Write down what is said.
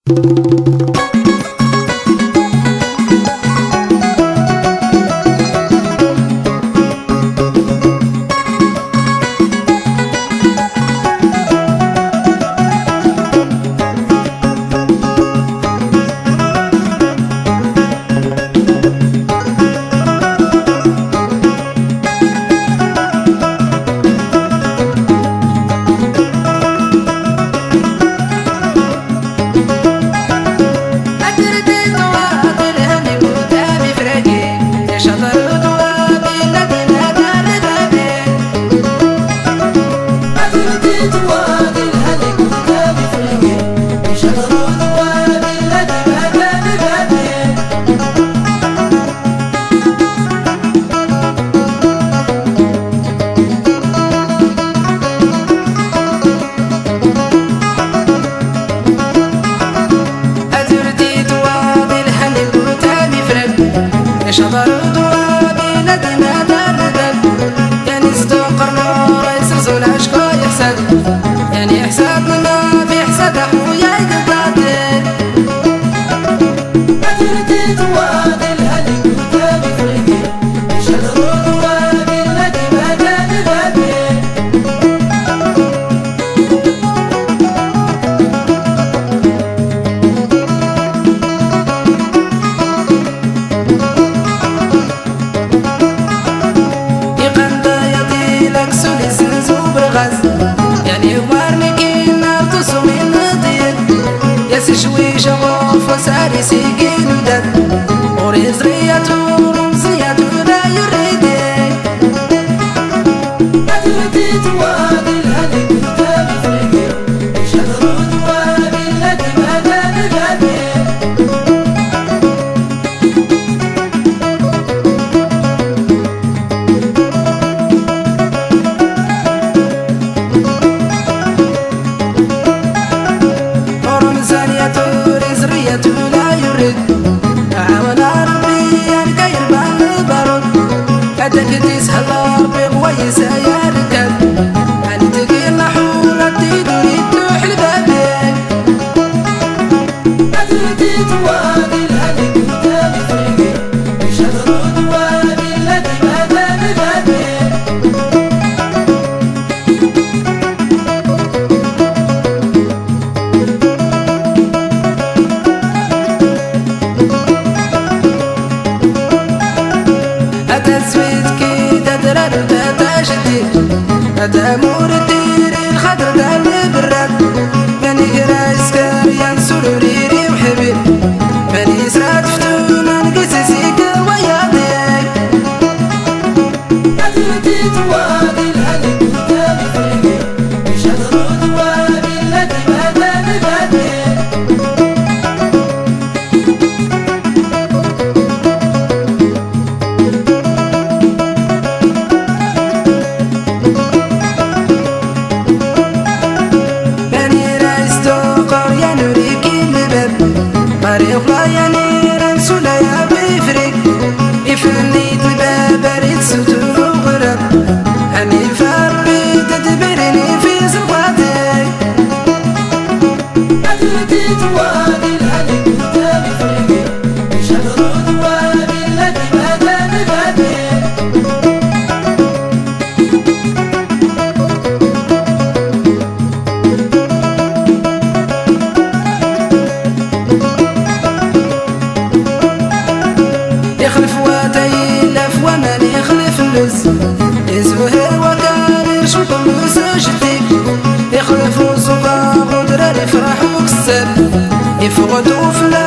شوي شغوف وساري سيقين ودد وريز رياتو رمزياتو لا يريدي أدرتي توادي الهدي كتابي فريقي شهر دوابي الذي مدى ببابي تكتيس هلا بغويس يا ركب أنا تقيل نحورة تريد تروح لبابك أدرتي توادي الهدي كتابي فريقي شهر دوابي الذي مدى ببابك هذا مور الدير الخضر ذا البراد ماني قرايس كاريان سروريري وحبيب ماني سرات فتونا نقيس سيك وياضيك أدرتي توادي الهدي كتابي فريقي شهر دوابي الذي مدى ببابك يبغى ينير انسولا يا بيفرق يفنيت الباب اريد ستور وغرب اني فربي تدبرني في زرقاتك أدرتي توادي الهدي كتابي فريقي شهر دوابي الذي مدى ببابك يخلف وتيلف ومن يخلف اللز يزوهر وكان يشوف المساجدك يخلف وصغار غدر يفرح وكسر يفقدوا في